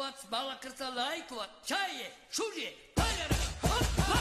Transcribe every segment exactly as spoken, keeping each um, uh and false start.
балакуват, балакрца лайкуват, чае, шужие, пайдера, хопа!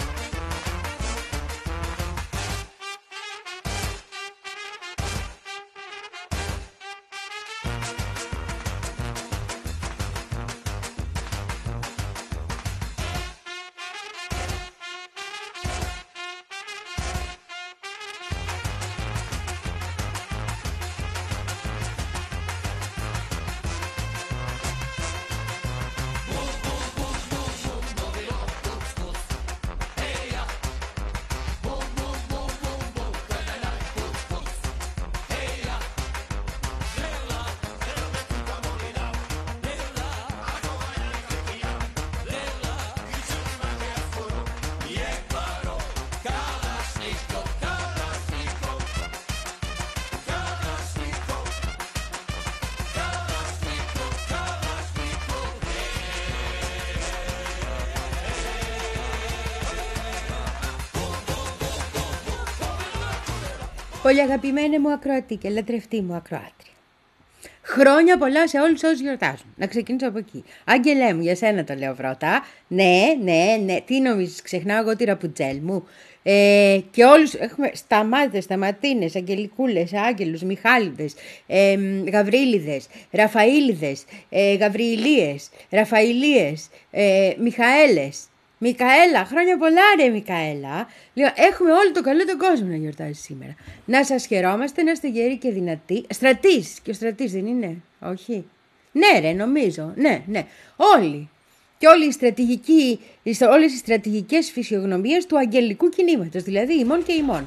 Πολύ αγαπημένη μου ακροατή και λατρευτή μου ακροάτρια. Χρόνια πολλά σε όλους όσους γιορτάζουν. Να ξεκινήσω από εκεί. Άγγελέ μου, για σένα το λέω πρώτα. Ναι, ναι, ναι. Τι νομίζεις, ξεχνάω εγώ τη ραπουτζέλ μου. Ε, και όλους έχουμε σταμάτες, σταματίνες, αγγελικούλες, άγγελους, μιχάλιδες, ε, γαβρίλιδες, ραφαήλιδες, ε, γαβριηλίες, ραφαηλίες, ε, μιχαέλες. Μικαέλα, χρόνια πολλά ρε Μικαέλα. Λέω, έχουμε όλο το καλό τον κόσμο να γιορτάζει σήμερα. Να σας χαιρόμαστε, να είστε γεροί και δυνατοί. Στρατής, και ο στρατής δεν είναι, όχι. Ναι ρε, νομίζω, ναι, ναι. Όλοι. Και όλοι οι στρατηγικοί, όλες οι στρατηγικές φυσιογνωμίες του αγγελικού κινήματος, δηλαδή ημών και ημών.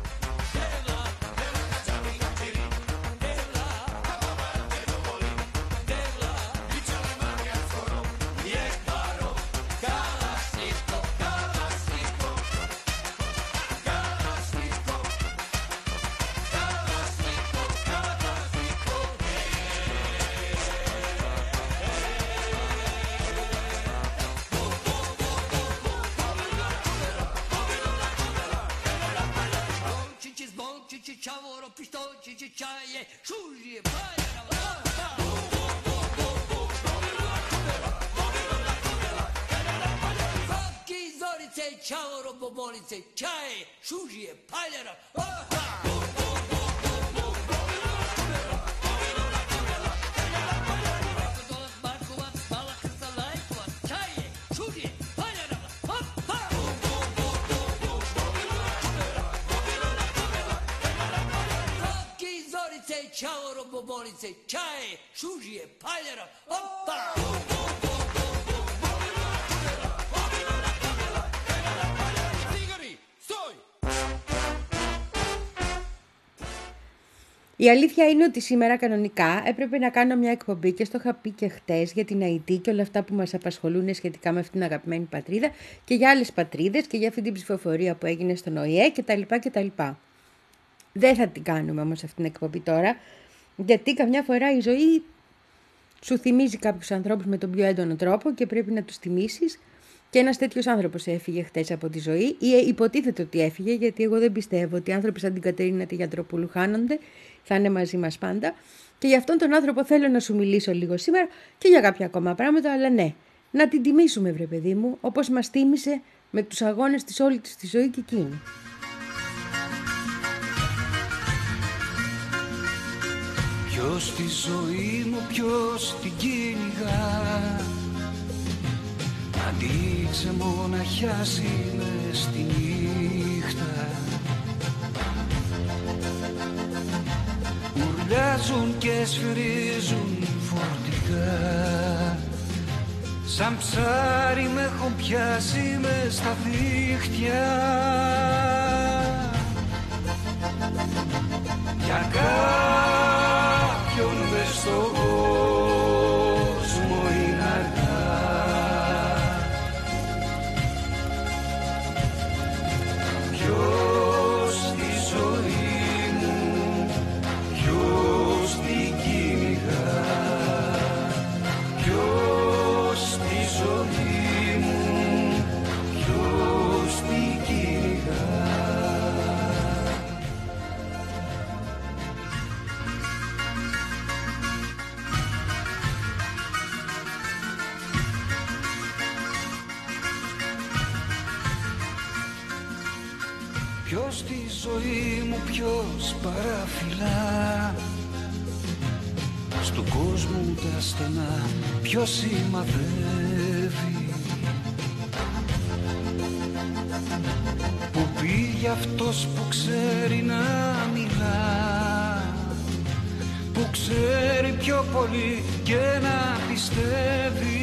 Η αλήθεια είναι ότι σήμερα κανονικά έπρεπε να κάνω μια εκπομπή και στο είχα πει και χτες για την Αϊτή και όλα αυτά που μας απασχολούν σχετικά με αυτήν την αγαπημένη πατρίδα και για άλλες πατρίδες και για αυτή την ψηφοφορία που έγινε στον Ο Η Ε κτλ. κτλ. Δεν θα την κάνουμε όμως αυτήν την εκπομπή τώρα, γιατί καμιά φορά η ζωή σου θυμίζει κάποιους ανθρώπους με τον πιο έντονο τρόπο και πρέπει να τους τιμήσεις. Και ένας τέτοιος άνθρωπος έφυγε χτες από τη ζωή, ή υποτίθεται ότι έφυγε, γιατί εγώ δεν πιστεύω ότι οι άνθρωποι σαν την Κατερίνα τη Γιατροπούλου χάνονται, θα είναι μαζί μας πάντα. Και για αυτόν τον άνθρωπο θέλω να σου μιλήσω λίγο σήμερα και για κάποια ακόμα πράγματα, αλλά ναι, να την τιμήσουμε βρε παιδί μου, όπως μας τίμησε με τους αγώνες της όλη της τη ζωή και εκείνη. Ποιος τη ζωή μου, ποιος την κυνηγά, αντί ξεμοναχιάσει μες στη νύχτα. Ουρλιάζουν και σφυρίζουν φορτικά, σαν ψάρι με έχουν πιάσει μες στα δίχτυα. Για κάποιον μες στον κόσμο είναι αργά. Ποιος τη ζωή μου, ποιος την κυνηγά, ποιος τη ζωή μου, ποιος την κυνηγά. Ποιος στη ζωή μου, ποιος παραφυλά στου κόσμου τα στενά, ποιος σημαδεύει. Που πήγε αυτός που ξέρει να μιλά, που ξέρει πιο πολύ και να πιστεύει.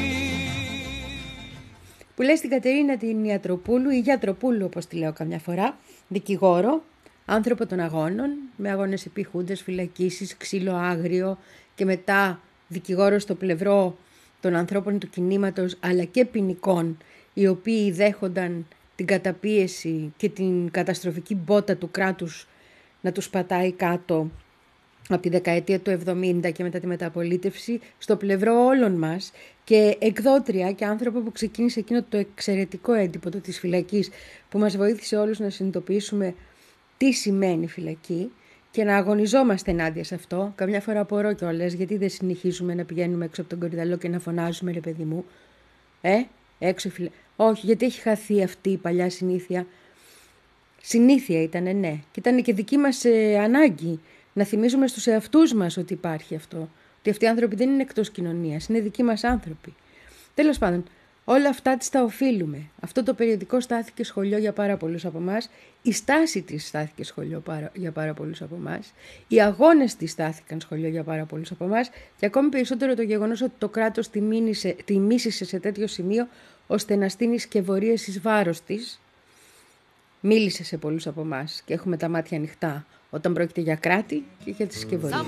Που λέει στην Κατερίνα την Ιατροπούλου ή Γιατροπούλου όπως τη λέω καμιά φορά, δικηγόρο, άνθρωπο των αγώνων, με αγώνες επί χούντας, φυλακίσεις, ξύλο άγριο και μετά δικηγόρο στο πλευρό των ανθρώπων του κινήματος αλλά και ποινικών, οι οποίοι δέχονταν την καταπίεση και την καταστροφική μπότα του κράτους να τους πατάει κάτω από τη δεκαετία του εβδομήντα και μετά τη μεταπολίτευση, στο πλευρό όλων μας, και εκδότρια και άνθρωπο που ξεκίνησε εκείνο το εξαιρετικό έντυπο το της φυλακής που μας βοήθησε όλους να συνειδητοποιήσουμε τι σημαίνει φυλακή και να αγωνιζόμαστε ενάντια σε αυτό. Καμιά φορά απορώ κιόλας γιατί δεν συνεχίζουμε να πηγαίνουμε έξω από τον κορυδαλό και να φωνάζουμε, ρε παιδί μου, ε, έξω φυλα... Όχι, γιατί έχει χαθεί αυτή η παλιά συνήθεια. Συνήθεια ήτανε, ναι, και ήταν και δική μας ε, ανάγκη να θυμίζουμε στους εαυτούς μας ότι υπάρχει αυτό. Ότι αυτοί οι άνθρωποι δεν είναι εκτός κοινωνίας, είναι δικοί μας άνθρωποι. Τέλος πάντων, όλα αυτά τις τα οφείλουμε. Αυτό το περιοδικό στάθηκε σχολείο για πάρα πολλούς από εμάς. Η στάση της στάθηκε σχολείο για πάρα πολλούς από εμάς. Οι αγώνες της στάθηκαν σχολείο για πάρα πολλούς από εμάς. Και ακόμη περισσότερο το γεγονός ότι το κράτος τη, μήνυσε, τη μίσησε σε τέτοιο σημείο ώστε να στείνει σκευωρίες εις βάρος της. Μίλησε σε πολλούς από εμάς και έχουμε τα μάτια ανοιχτά όταν πρόκειται για κράτη και για τις σκευωρίες.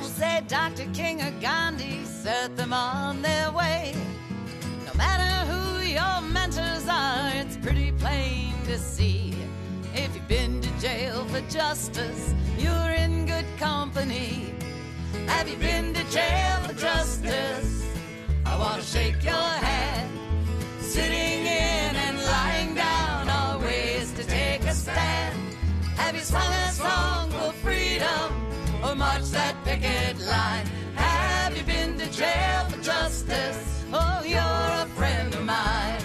Your mentors are, it's pretty plain to see. If you've been to jail for justice, you're in good company. Have you been to jail for justice? I want to shake your hand. Sitting in and lying down are ways to take a stand. Have you sung a song for freedom or marched that picket line? Have you been to jail for justice? Oh, you're a friend of mine.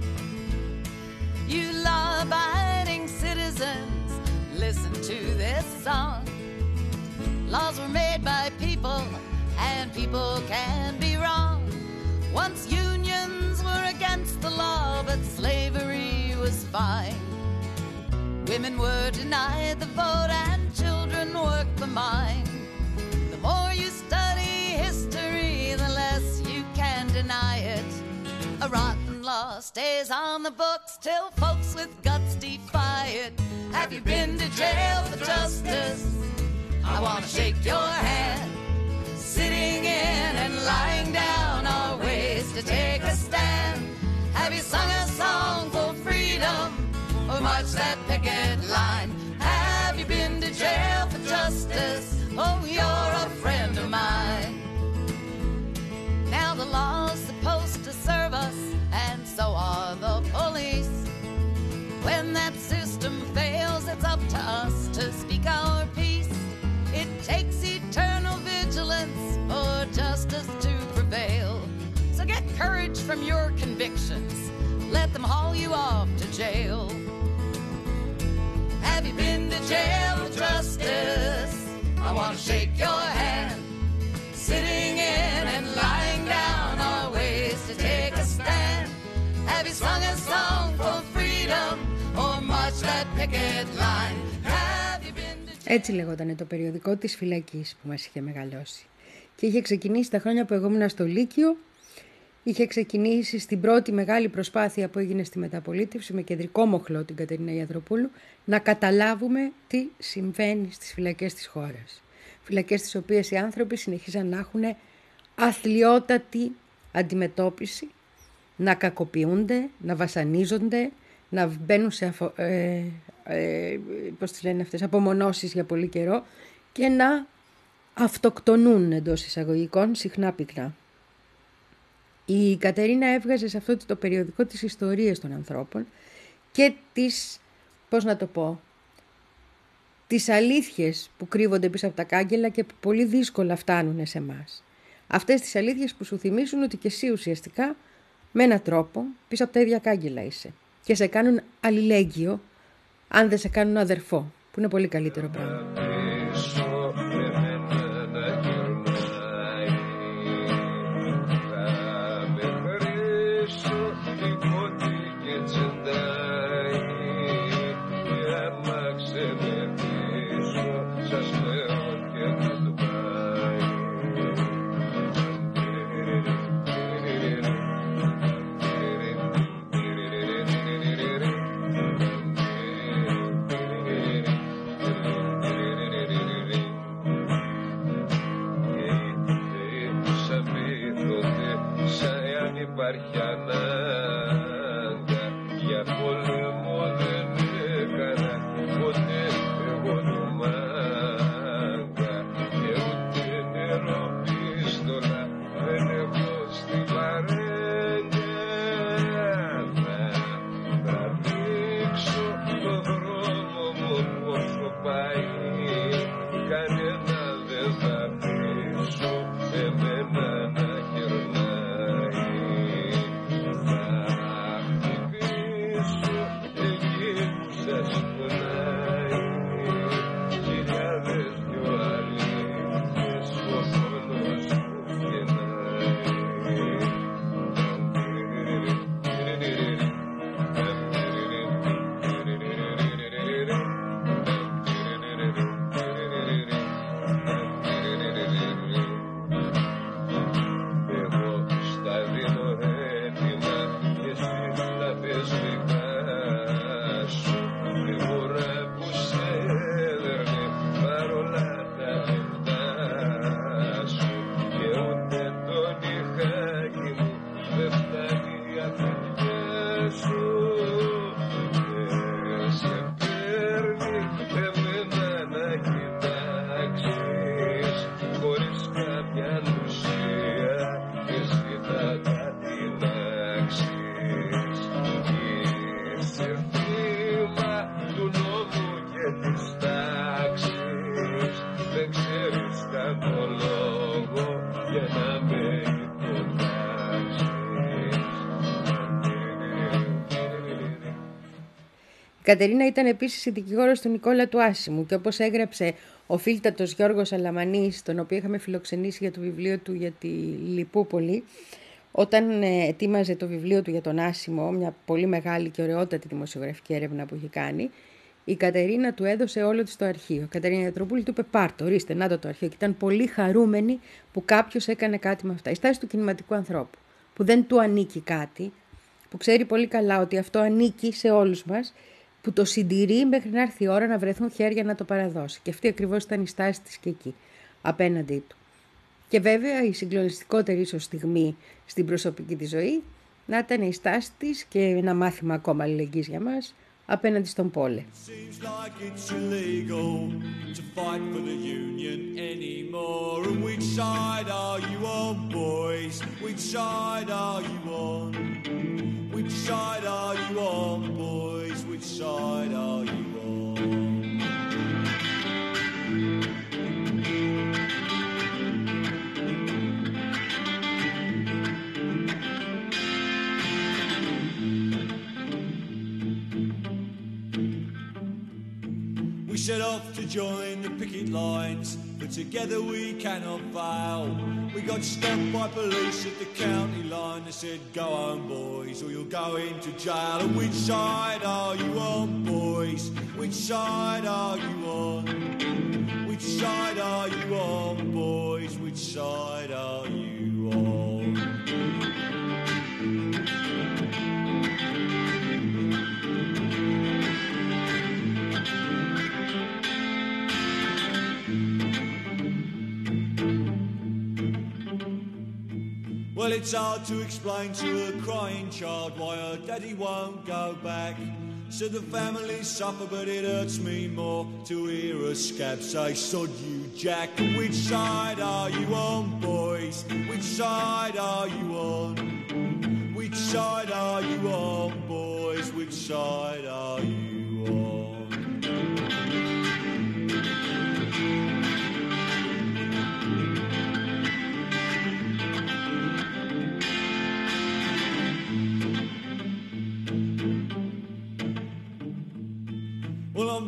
You law-abiding citizens, listen to this song. Laws were made by people, and people can be wrong. Once unions were against the law, but slavery was fine. Women were denied the vote, and children worked the mine. The more you study history, the less you can deny it. A rotten law stays on the books till folks with guts defy it. Have you been to jail for justice? I want to shake your hand. Sitting in and lying down are ways to take a stand. Have you sung a song for freedom or marched that picket line? Have you been to jail for justice? Oh, you're a friend of mine. Now the law's supposed to serve us, and so are the police. When that system fails, it's up to us to speak our piece. It takes eternal vigilance for justice to prevail. So get courage from your convictions. Let them haul you off to jail. Have you been to jail for justice? I want to shake your hand. Sitting in and lying down are ways to take a stand. Have you sung a song for freedom or marched that picket line? Have you been to... Έτσι λεγόταν το περιοδικό της φυλακής που μας είχε μεγαλώσει. Και είχε ξεκινήσει τα χρόνια που εγώ ήμουν στο Λύκειο. Είχε ξεκινήσει στην πρώτη μεγάλη προσπάθεια που έγινε στη μεταπολίτευση με κεντρικό μοχλό την Κατερίνα Ιατροπούλου να καταλάβουμε τι συμβαίνει στις φυλακές της χώρας. Φυλακές τις οποίες οι άνθρωποι συνεχίζαν να έχουν αθλιότατη αντιμετώπιση, να κακοποιούνται, να βασανίζονται, να μπαίνουν σε αφο, ε, ε, πώς τις λένε αυτές, απομονώσεις για πολύ καιρό και να αυτοκτονούν εντός εισαγωγικών συχνά πυκνά. Η Κατερίνα έβγαζε σε αυτό το περιοδικό τις ιστορίες των ανθρώπων και τις, πώς να το πω, τις αλήθειες που κρύβονται πίσω από τα κάγκελα και που πολύ δύσκολα φτάνουν σε εμάς. Αυτές τις αλήθειες που σου θυμίζουν ότι και εσύ ουσιαστικά με έναν τρόπο πίσω από τα ίδια κάγκελα είσαι και σε κάνουν αλληλέγγυο αν δεν σε κάνουν αδερφό, που είναι πολύ καλύτερο πράγμα. Η Κατερίνα ήταν επίσης η δικηγόρος του Νικόλα του Άσημου και όπως έγραψε ο φίλτατος Γιώργος Αλαμανής, τον οποίο είχαμε φιλοξενήσει για το βιβλίο του για τη Λιπούπολη, όταν ετοίμαζε το βιβλίο του για τον Άσημο, μια πολύ μεγάλη και ωραιότατη δημοσιογραφική έρευνα που είχε κάνει, η Κατερίνα του έδωσε όλο της το αρχείο. Η Κατερίνα Γιατροπούλη του είπε: πάρ' το, ορίστε, να το, το αρχείο. Και ήταν πολύ χαρούμενη που κάποιος έκανε κάτι με αυτά. Η στάση του κινηματικού ανθρώπου, που δεν του ανήκει κάτι, που ξέρει πολύ καλά ότι αυτό ανήκει σε όλους μας, που το συντηρεί μέχρι να έρθει η ώρα να βρεθούν χέρια να το παραδώσει. Και αυτή ακριβώς ήταν η στάση της και εκεί, απέναντί του. Και βέβαια η συγκλονιστικότερη ίσως στιγμή στην προσωπική της ζωή να ήταν η στάση της και ένα μάθημα ακόμα αλληλεγγύης για μας απέναντι στον Πόλε. Which side are you on, boys? Which side are you on? We set off to join the picket lines, but together we cannot fail. We got stopped by police at the county line. They said, go home, boys, or you'll go into jail. And which side are you on, boys? Which side are you on? Which side are you on, boys? Which side are you on? Well, it's hard to explain to a crying child why her daddy won't go back. So the family suffer, but it hurts me more to hear a scab say, sod you, Jack. Which side are you on, boys? Which side are you on? Which side are you on, boys? Which side are you on?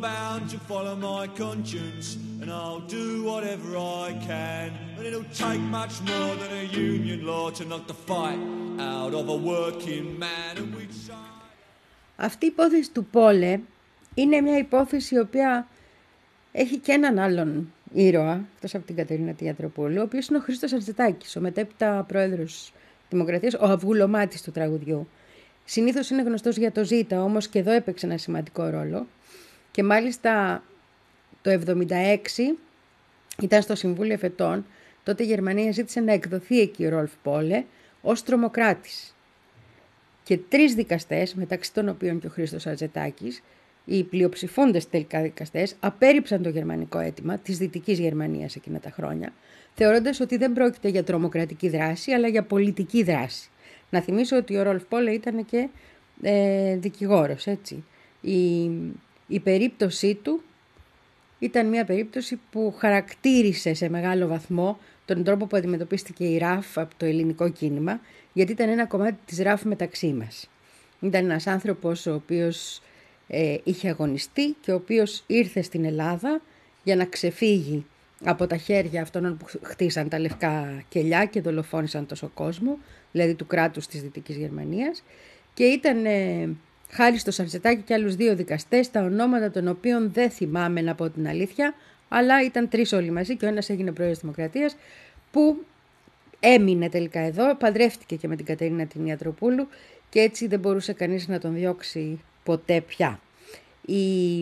bound to follow my conscience, and I'll do whatever I can. And it'll take much more than a union law to knock the fight out of a working man. And we... Αυτή η υπόθεση του Πόλε είναι μια υπόθεση η οποία έχει και έναν άλλον ήρωα, εκτός από την Κατερίνα τη Ιατροπούλου, ο οποίος είναι ο Χρήστος Αρτζετάκης, ο μετέπειτα πρόεδρος Δημοκρατίας, ο αυγουλωμάτης του τραγουδιού. Συνήθως είναι γνωστός για το Ζήτα, όμως και εδώ έπαιξε ένα σημαντικό ρόλο. Και μάλιστα το εβδομήντα έξι ήταν στο Συμβούλιο Εφετών, τότε η Γερμανία ζήτησε να εκδοθεί εκεί ο Ρολφ Πόλε ως τρομοκράτης. Και τρεις δικαστές, μεταξύ των οποίων και ο Χρήστος Αρτζετάκης, οι πλειοψηφούντες τελικά δικαστές, απέρριψαν το γερμανικό αίτημα της Δυτικής Γερμανίας εκείνα τα χρόνια, θεωρώντας ότι δεν πρόκειται για τρομοκρατική δράση, αλλά για πολιτική δράση. Να θυμίσω ότι ο Ρολφ Πόλε ήταν και ε, δικηγόρος, έτσι. Η, η περίπτωσή του ήταν μια περίπτωση που χαρακτήρισε σε μεγάλο βαθμό τον τρόπο που αντιμετωπίστηκε η ΡΑΦ από το ελληνικό κίνημα, γιατί ήταν ένα κομμάτι της ΡΑΦ μεταξύ μας. Ήταν ένας άνθρωπος ο οποίος ε, είχε αγωνιστεί και ο οποίος ήρθε στην Ελλάδα για να ξεφύγει από τα χέρια αυτών που χτίσαν τα λευκά κελιά και δολοφόνησαν τόσο κόσμο, δηλαδή του κράτους της Δυτικής Γερμανίας, και ήταν ε, χάρη στο Αρτζετάκη και άλλους δύο δικαστές, τα ονόματα των οποίων δεν θυμάμαι να πω την αλήθεια, αλλά ήταν τρεις όλοι μαζί και ο ένας έγινε πρόεδρος της Δημοκρατίας, που έμεινε τελικά εδώ, παντρεύτηκε και με την Κατερίνα την Ιατροπούλου και έτσι δεν μπορούσε κανείς να τον διώξει ποτέ πια. Οι,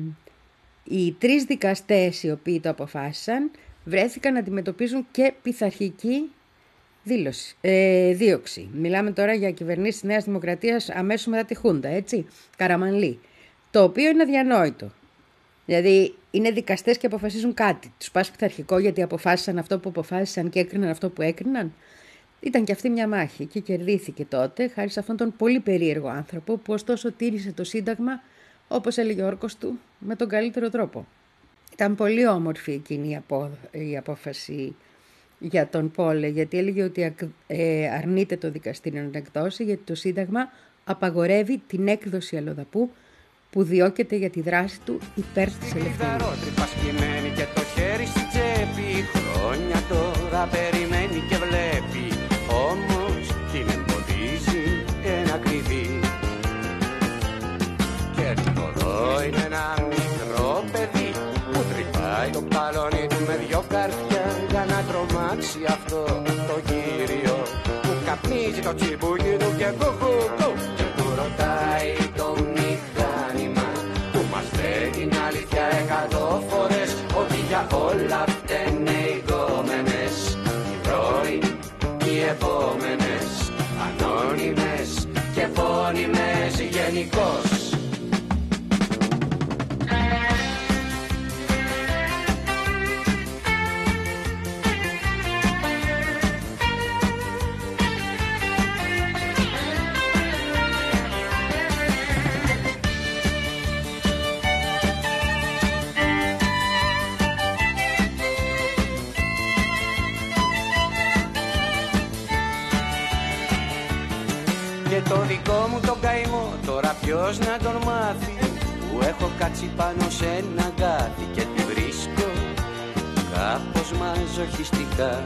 οι τρεις δικαστές οι οποίοι το αποφάσισαν βρέθηκαν να αντιμετωπίζουν και πειθαρχική δήλωση, ε, δίωξη. Μιλάμε τώρα για κυβερνήσεις της Νέας Δημοκρατίας αμέσως μετά τη Χούντα, έτσι, Καραμανλή, το οποίο είναι αδιανόητο. Δηλαδή είναι δικαστές και αποφασίζουν κάτι. Τους πας πειθαρχικό γιατί αποφάσισαν αυτό που αποφάσισαν και έκριναν αυτό που έκριναν. Ήταν και αυτή μια μάχη και κερδίθηκε τότε χάρη σε αυτόν τον πολύ περίεργο άνθρωπο που ωστόσο τήρησε το Σύνταγμα, όπως έλεγε ο όρκος του, με τον καλύτερο τρόπο. Ήταν πολύ όμορφη εκείνη η, απο... η απόφαση για τον Πόλε, γιατί έλεγε ότι ε, αρνείται το δικαστήριο να την εκδώσει, γιατί το Σύνταγμα απαγορεύει την έκδοση αλλοδαπού που διώκεται για τη δράση του υπέρ της ελευθερίας. Πασχημένη και το χέρι στη τσέπη, χρόνια τώρα περιμένει και βλέπει, όμως την εμποδίζει ένα κλειδί. Και εδώ είναι ένα μικρό παιδί που τρυπάει το παλόνι του με δυο καρφιά για να τρομάξει αυτό το κύριο που καπνίζει το τσιμπούκι του και κουκουκου και του ρωτάει το μηχάνημα που μας λέει την αλήθεια εκατό φορές ότι για όλα φταίνε οι γκόμενες, οι πρώην και οι επόμενες, ανώνυμες και επώνυμες γενικώς. Το δικό μου τον καημό τώρα ποιος να τον μάθει, που έχω κάτσει πάνω σε ένα γκάθι και τη βρίσκω κάπως μαζοχιστικά.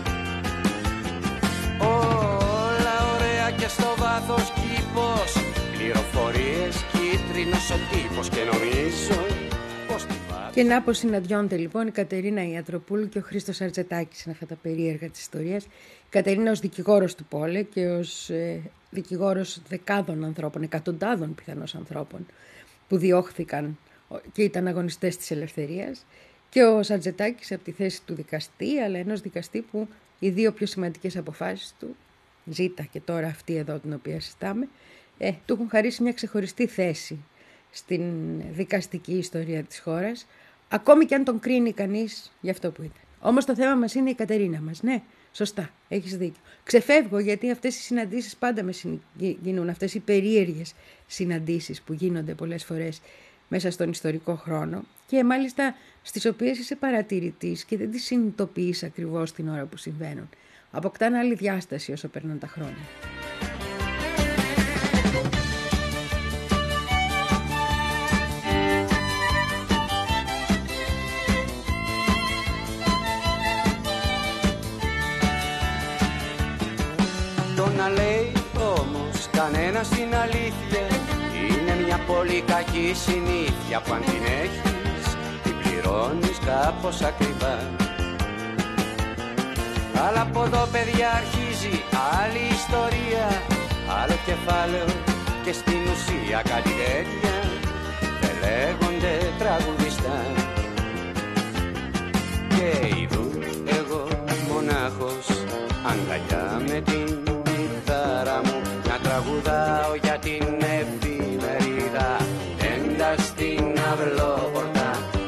Όλα ωραία και στο βάθος κήπος, πληροφορίες κίτρινος ο τύπος και νομίζω πως τη βάθος. Και να πως συναντιόνται λοιπόν η Κατερίνα Ιατροπούλου και ο Χρήστος Αρτζετάκης, είναι αυτά τα περίεργα της ιστορίας. Η Κατερίνα ως δικηγόρος του Πόλε και ως ε, δικηγόρος δεκάδων ανθρώπων, εκατοντάδων πιθανώς ανθρώπων που διώχθηκαν και ήταν αγωνιστές της ελευθερίας, και ο Αρτζετάκης από τη θέση του δικαστή, αλλά ενός δικαστή που οι δύο πιο σημαντικές αποφάσεις του, Ζήτα και τώρα αυτή εδώ την οποία συζητάμε, ε, του έχουν χαρίσει μια ξεχωριστή θέση στην δικαστική ιστορία της χώρας, ακόμη και αν τον κρίνει κανείς για αυτό που ήταν. Όμως το θέμα μας είναι η Κατερίνα μας, ναι. Σωστά, έχεις δίκιο. Ξεφεύγω γιατί αυτές οι συναντήσεις πάντα με γίνουν, αυτές οι περίεργες συναντήσεις που γίνονται πολλές φορές μέσα στον ιστορικό χρόνο και μάλιστα στις οποίες είσαι παρατηρητής και δεν τις συνειδητοποιείς ακριβώς την ώρα που συμβαίνουν. Αποκτάνε άλλη διάσταση όσο περνούν τα χρόνια. όμως κανένα στην αλήθεια. Είναι μια πολύ κακή συνήθεια που αν την έχεις την πληρώνεις κάπως ακριβά. Αλλά από εδώ παιδιά αρχίζει άλλη ιστορία, άλλο κεφάλαιο και στην ουσία κάτι τέτοια δεν λέγονται τραγουδιστά. Και ειδού εγώ μονάχος αγκαλιά με την κιθάρα μου να τραγουδάω για την εφημερίδα έντας στην αυλόπορτα.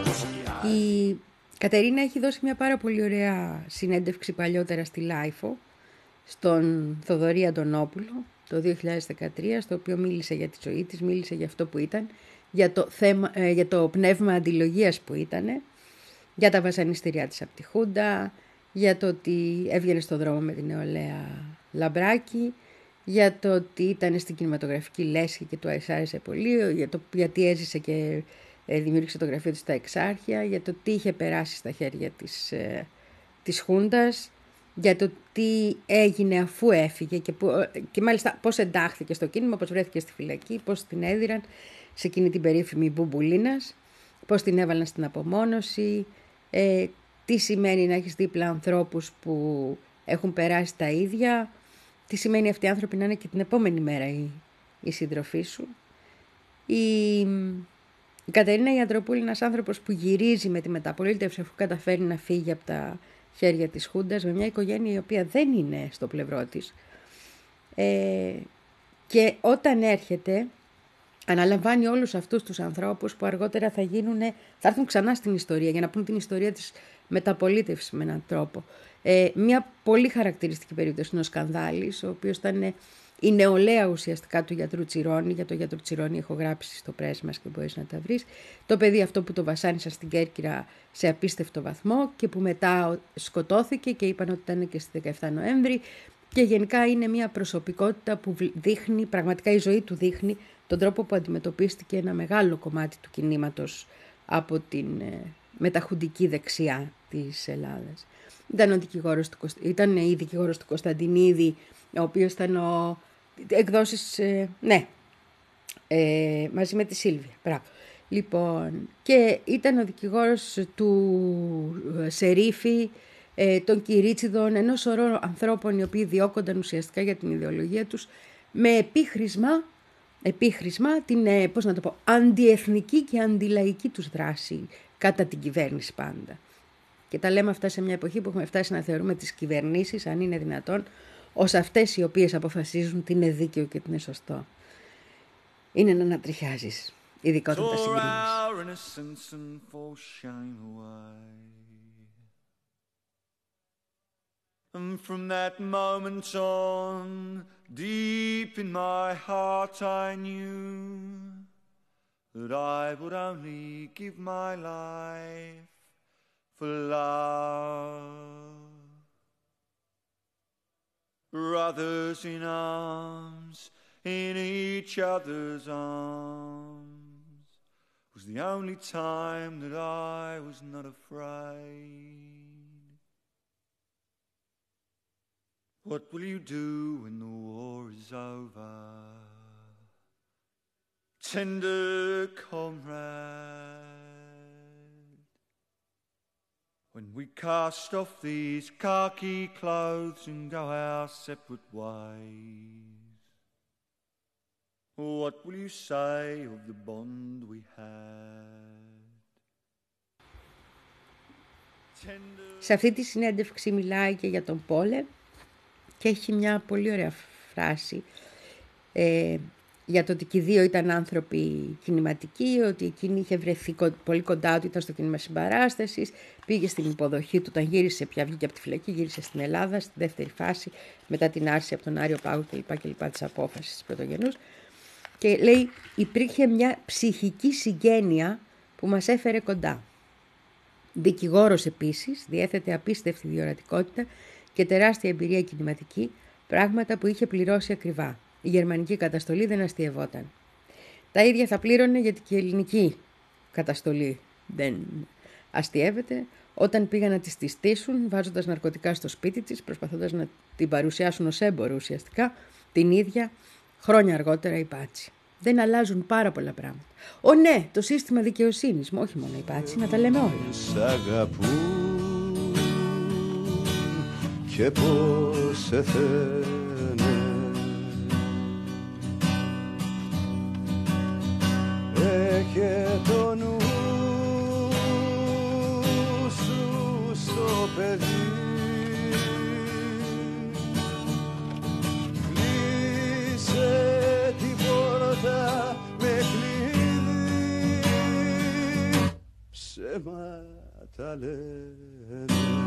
Η Κατερίνα έχει δώσει μια πάρα πολύ ωραία συνέντευξη παλιότερα στη Λάιφο στον Θοδωρή Αντωνόπουλο το δύο χιλιάδες δεκατρία, στο οποίο μίλησε για τη ζωή της, μίλησε για αυτό που ήταν, για το, θέμα, ε, για το πνεύμα αντιλογίας που ήταν, για τα βασανιστήριά της από τη Χούντα, για το ότι έβγαινε στον δρόμο με την νεολαία Λαμπράκη, για το ότι ήταν στην κινηματογραφική λέσχη και του άρεσε πολύ, για το γιατί έζησε και ε, δημιούργησε το γραφείο της στα Εξάρχεια, για το τι είχε περάσει στα χέρια της, ε, της Χούντας, για το τι έγινε αφού έφυγε και, που, και μάλιστα πώς εντάχθηκε στο κίνημα, πώς βρέθηκε στη φυλακή, πώς την έδιραν σε εκείνη την περίφημη Μπουμπουλίνας, πώς την έβαλαν στην απομόνωση, ε, τι σημαίνει να έχεις δίπλα ανθρώπους που έχουν περάσει τα ίδια, τι σημαίνει αυτοί οι άνθρωποι να είναι και την επόμενη μέρα η, η σύντροφή σου. Η, η Κατερίνα Ιατροπούλη είναι ένας άνθρωπος που γυρίζει με τη μεταπολίτευση αφού καταφέρει να φύγει από τα χέρια της Χούντας με μια οικογένεια η οποία δεν είναι στο πλευρό της. Ε, και όταν έρχεται αναλαμβάνει όλους αυτούς τους ανθρώπους που αργότερα θα, γίνουν, θα έρθουν ξανά στην ιστορία για να πούν την ιστορία της μεταπολίτευσης με έναν τρόπο. Ε, μια πολύ χαρακτηριστική περίπτωση είναι ο Σκανδάλης, ο οποίος ήταν η νεολαία ουσιαστικά του γιατρού Τσιρόνη. Για το γιατρού Τσιρόνη έχω γράψει στο πρέσ μας και μπορείς να τα βρεις. Το παιδί αυτό που το βασάνισαν στην Κέρκυρα σε απίστευτο βαθμό και που μετά σκοτώθηκε και είπαν ότι ήταν και στις δεκαεφτά Νοέμβρη. Και γενικά είναι μια προσωπικότητα που δείχνει, πραγματικά η ζωή του δείχνει τον τρόπο που αντιμετωπίστηκε ένα μεγάλο κομμάτι του κινήματος από την ε, μεταχουντική δεξιά της Ελλάδας. Ήταν, ο δικηγόρος του, ήταν η δικηγόρος του Κωνσταντινίδη, ο οποίος ήταν ο εκδόσεις, ε, ναι, ε, μαζί με τη Σίλβια. Μπράβο. Λοιπόν, και ήταν ο δικηγόρος του Σερίφη, ε, των Κυρίτσιδων, ενός σωρό ανθρώπων οι οποίοι διώκονταν ουσιαστικά για την ιδεολογία τους με επίχρησμα, επίχρησμα την, ε, πώς να το πω, αντιεθνική και αντιλαϊκή τους δράση κατά την κυβέρνηση πάντα. Και τα λέμε αυτά σε μια εποχή που έχουμε φτάσει να θεωρούμε τις κυβερνήσεις, αν είναι δυνατόν, ως αυτές οι οποίες αποφασίζουν τι είναι δίκαιο και τι είναι σωστό. Είναι να ανατριχιάζεις, ειδικότερα τα συγκρίνεις. And from that moment on, deep in my heart I knew that I would only give my life for love. Brothers in arms, in each other's arms, was the only time that I was not afraid. What will you do when the war is over, tender comrade? When we cast off these khaki clothes and go our separate ways, what will you say of the bond we had? Tender... Σε αυτή τη συνέντευξη μιλάει και για τον Πόλε και έχει μια πολύ ωραία φράση ε, για το ότι και οι δύο ήταν άνθρωποι κινηματικοί, ότι εκείνη είχε βρεθεί πολύ κοντά του, ήταν στο κίνημα συμπαράστασης, πήγε στην υποδοχή του, όταν γύρισε, πια βγήκε από τη φυλακή, γύρισε στην Ελλάδα, στη δεύτερη φάση, μετά την άρση από τον Άριο Πάγο κλπ. κλπ της απόφασης της Πρωτογενούς. Και λέει, υπήρχε μια ψυχική συγγένεια που μας έφερε κοντά. Δικηγόρος επίσης, διέθετε απίστευτη διορατικότητα και τεράστια εμπειρία κινηματική, πράγματα που είχε πληρώσει ακριβά. Η γερμανική καταστολή δεν αστειευόταν. Τα ίδια θα πλήρωνε γιατί και η ελληνική καταστολή δεν αστειεύεται. Όταν πήγαν να τη στήσουν, βάζοντας ναρκωτικά στο σπίτι της, προσπαθώντας να την παρουσιάσουν ως έμπορο ουσιαστικά, την ίδια χρόνια αργότερα η Πάτσι. Δεν αλλάζουν πάρα πολλά πράγματα. Ω ναι, το σύστημα δικαιοσύνης μου, όχι μόνο η Πάτσι, να τα λέμε όλα. Σ' αγαπούν και πώς σε θένε. Έχε το νου σου στο παιδί. Κλείσε την πόρτα με κλειδί. Ψέματα λένε.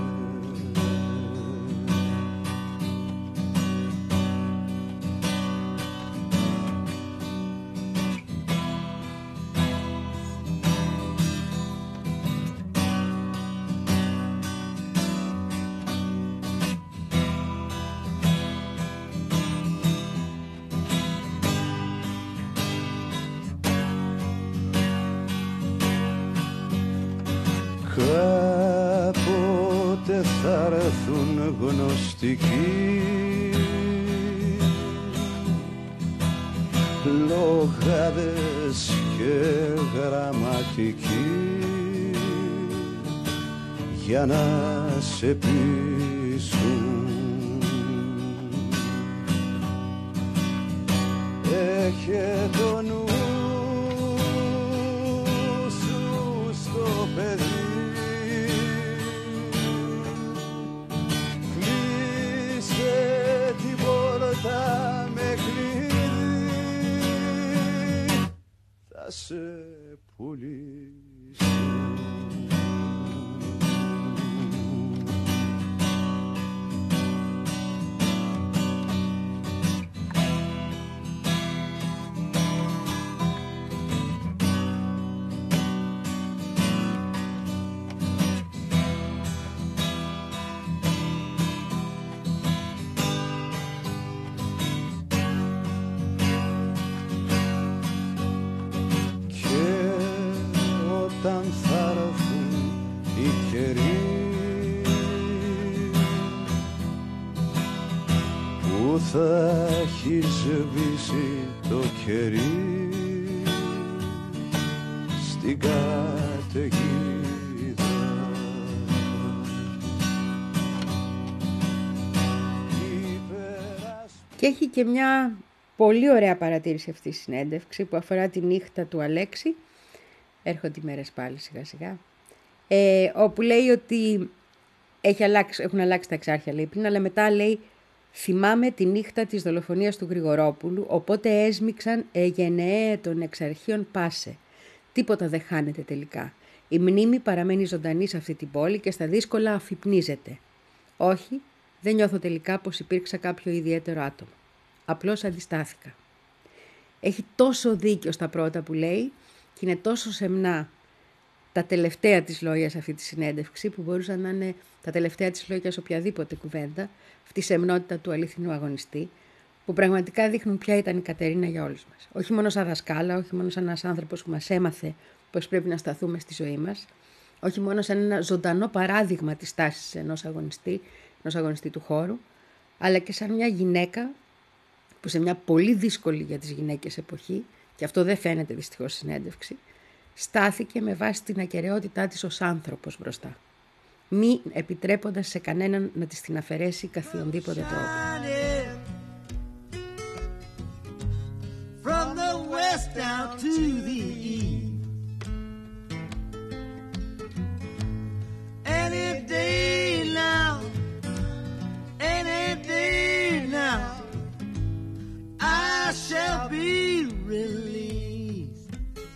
Κάποτε θα έρθουν γνωστικοί λογάδες και γραμματικοί για να σε πείσουν. Έχε το νου σου στο παιδί. Την πόρτα με κλειδί. Θα σε πουλήσω. Όταν θα έρθουν οι καιροί που θα έχει σβήσει το κερί στην καταιγίδα. Και έχει και μια πολύ ωραία παρατήρηση αυτή η συνέντευξη που αφορά τη νύχτα του Αλέξη. Έρχονται οι μέρες πάλι σιγά σιγά. Ε, όπου λέει ότι έχει αλλάξει, έχουν αλλάξει τα εξάρχεια λέει πριν, αλλά μετά λέει θυμάμαι τη νύχτα της δολοφονίας του Γρηγορόπουλου, οπότε έσμιξαν εγενναίε των εξαρχείων πάσε. Τίποτα δεν χάνεται τελικά. Η μνήμη παραμένει ζωντανή σε αυτή την πόλη και στα δύσκολα αφυπνίζεται. Όχι, δεν νιώθω τελικά πως υπήρξα κάποιο ιδιαίτερο άτομο. Απλώς αντιστάθηκα. Έχει τόσο δίκιο στα πρώτα που λέει και είναι τόσο σεμνά τα τελευταία της λόγια σε αυτή τη συνέντευξη που μπορούσαν να είναι τα τελευταία της λόγια σε οποιαδήποτε κουβέντα, αυτή η σεμνότητα του αληθινού αγωνιστή, που πραγματικά δείχνουν ποια ήταν η Κατερίνα για όλους μας. Όχι μόνο σαν δασκάλα, όχι μόνο σαν ένας άνθρωπος που μας έμαθε πώς πρέπει να σταθούμε στη ζωή μας, όχι μόνο σαν ένα ζωντανό παράδειγμα της τάσης ενός αγωνιστή, ενός αγωνιστή του χώρου, αλλά και σαν μια γυναίκα που σε μια πολύ δύσκολη για τις γυναίκες εποχή, και αυτό δεν φαίνεται δυστυχώς στη συνέντευξη, στάθηκε με βάση την ακεραιότητά της ως άνθρωπος μπροστά, μη επιτρέποντας σε κανέναν να της την αφαιρέσει καθιονδήποτε τρόπο. From the west down to the east, any day now, any day now, I shall be released.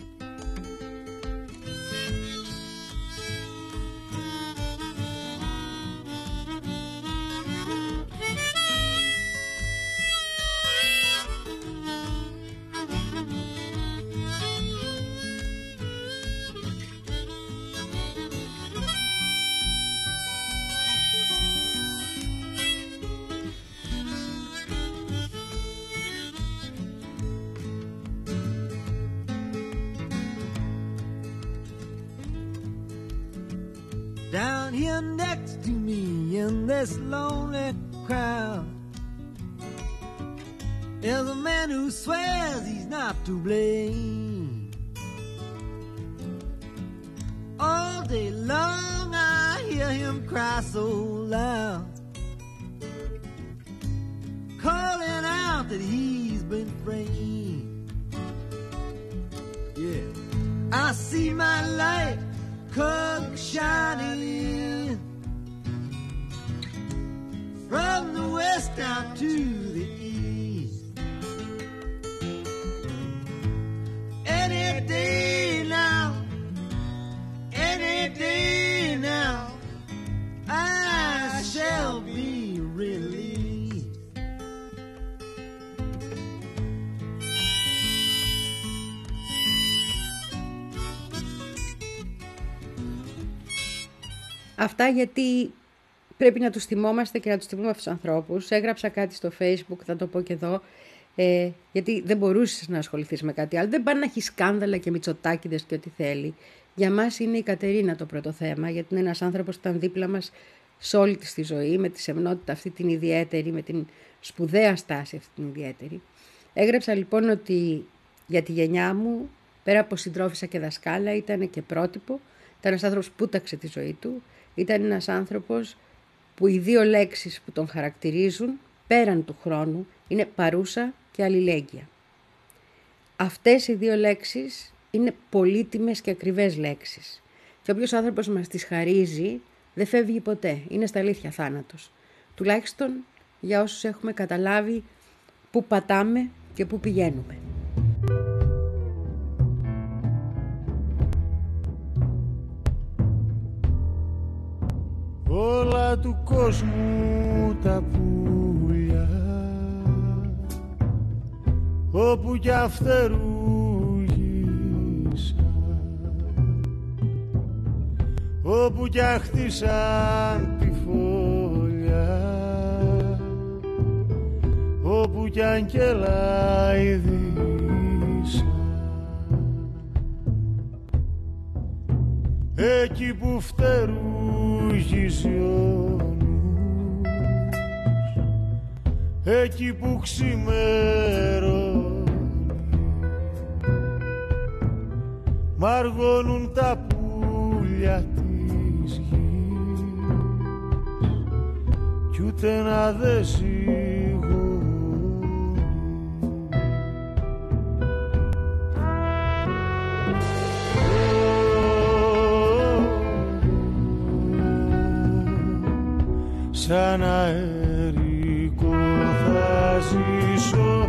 Down here next to me in this lonely crowd, is a man who swears he's not to blame. All day long I hear him cry so loud, calling out that he's been framed. Yeah, I see my light come shining from the west down to the east. Any day now, any day now, I shall be released. Αυτά γιατί πρέπει να τους θυμόμαστε και να τους θυμούμε αυτούς τους ανθρώπους. Έγραψα κάτι στο Facebook, θα το πω και εδώ, ε, γιατί δεν μπορούσες να ασχοληθείς με κάτι άλλο. Δεν πάνε να έχει σκάνδαλα και μητσοτάκηδες και ό,τι θέλει. Για μας είναι η Κατερίνα το πρώτο θέμα, γιατί είναι ένας άνθρωπος που ήταν δίπλα μας σε όλη της τη ζωή, με τη σεμνότητα αυτή την ιδιαίτερη, με την σπουδαία στάση αυτή την ιδιαίτερη. Έγραψα λοιπόν ότι για τη γενιά μου, πέρα από συντρόφισσα και δασκάλα, ήταν και πρότυπο. Ήταν ένας άνθρωπος που πούταξε τη ζωή του. Ήταν ένας άνθρωπος που οι δύο λέξεις που τον χαρακτηρίζουν, πέραν του χρόνου, είναι παρούσα και αλληλέγγυα. Αυτές οι δύο λέξεις είναι πολύτιμες και ακριβές λέξεις. Και όποιος άνθρωπος μας τις χαρίζει, δεν φεύγει ποτέ. Είναι στα αλήθεια θάνατος. Τουλάχιστον για όσους έχουμε καταλάβει πού πατάμε και πού πηγαίνουμε. Όλα του κόσμου τα πουλιά, όπου κι αφτερούγησα, όπου κι αχτίσαν τη φωλιά, όπου κι αγγέλα ειδήσα, εκεί που φτερούγησε ο νους, εκεί που ξημερώνει, μ' αργώνουν τα πουλιά της γης κι ούτε να δε σιγώνει. Σαν αερικό θα ζήσω,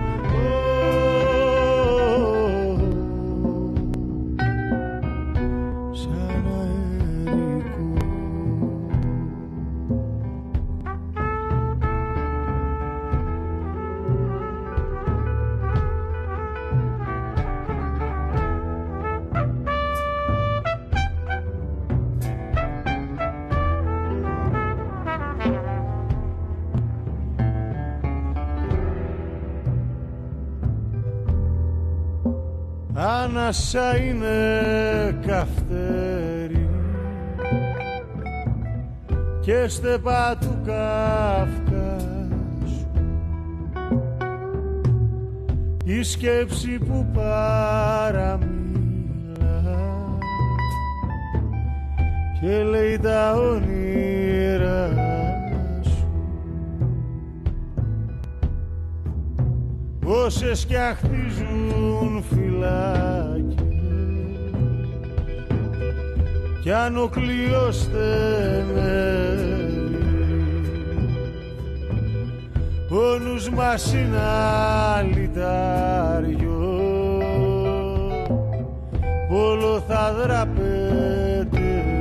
σαν αερικό. Ανάσα είναι καυτέρι και στεπά του Καυκάσου, η σκέψη που παραμιλά και λέει τα όνειρα σου. Όσες κι αχτίζουν φυλάκια κι αν ο κλειός στενεύει, ο νους μας είναι αλυτάριο, όλο θα δραπετεύει.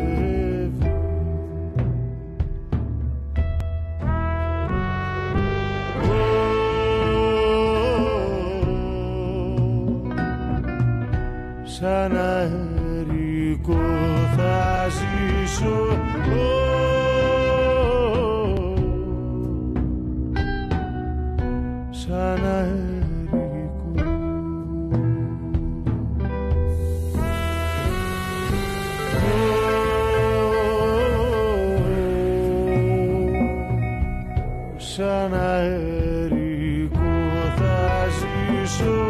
Σαν αερικό θα ζήσω, σαν αερικό. Σαν αερικό θα ζήσω.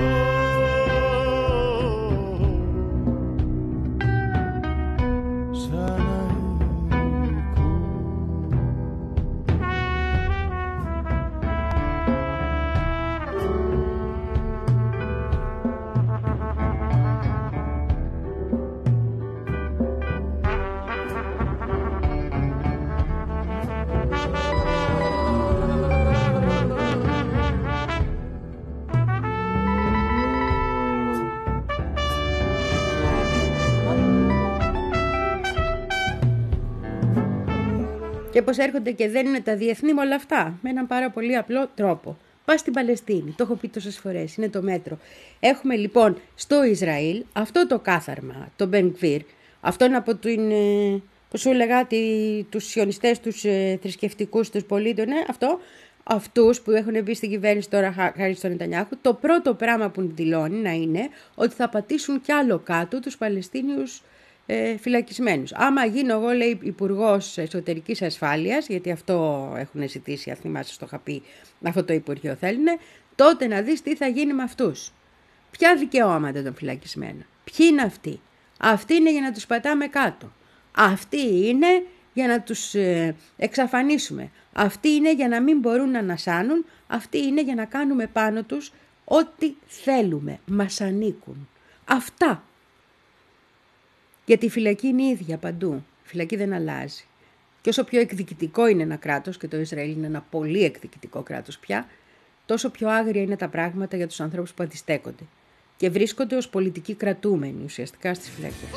Και πως έρχονται και δεν είναι τα διεθνή με όλα αυτά, με έναν πάρα πολύ απλό τρόπο. Πας στην Παλαιστίνη, το έχω πει τόσες φορές, είναι το μέτρο. Έχουμε λοιπόν στο Ισραήλ αυτό το κάθαρμα, το Μπεν Γκβίρ, αυτόν από την, πώς σου έλεγα, τους σιωνιστές, τους ε, θρησκευτικούς, τους πολίτες, ναι, αυτό, αυτούς που έχουν μπει στην κυβέρνηση τώρα χάρη στον Νετανιάχου, το πρώτο πράγμα που δηλώνει να είναι ότι θα πατήσουν κι άλλο κάτω τους Παλαιστίνιους ε, φυλακισμένους. Άμα γίνω εγώ, λέει, υπουργός εσωτερικής ασφάλειας, γιατί αυτό έχουν ζητήσει, αν θυμάσαι, στο είχα πει, αυτό το Υπουργείο θέλουν, τότε να δεις τι θα γίνει με αυτούς. Ποια δικαιώματα των φυλακισμένων, ποιοι είναι αυτοί. Αυτοί είναι για να τους πατάμε κάτω. Αυτοί είναι για να τους ε, εξαφανίσουμε. Αυτοί είναι για να μην μπορούν να ανασάνουν. Αυτοί είναι για να κάνουμε πάνω τους ό,τι θέλουμε. Μας ανήκουν. Αυτά. Γιατί η φυλακή είναι η ίδια παντού. Η φυλακή δεν αλλάζει. Και όσο πιο εκδικητικό είναι ένα κράτος, και το Ισραήλ είναι ένα πολύ εκδικητικό κράτος πια, τόσο πιο άγρια είναι τα πράγματα για τους ανθρώπους που αντιστέκονται. Και βρίσκονται ως πολιτικοί κρατούμενοι ουσιαστικά στις φυλακές.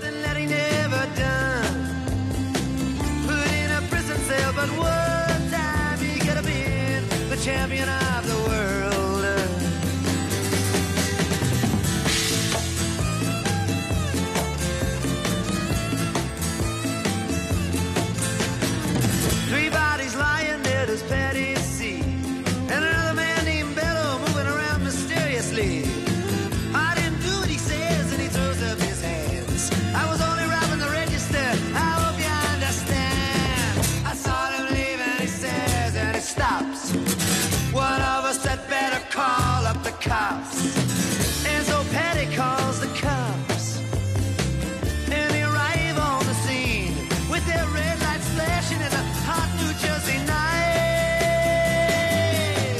And so Patty calls the cops, and they arrive on the scene with their red lights flashing in the hot New Jersey night.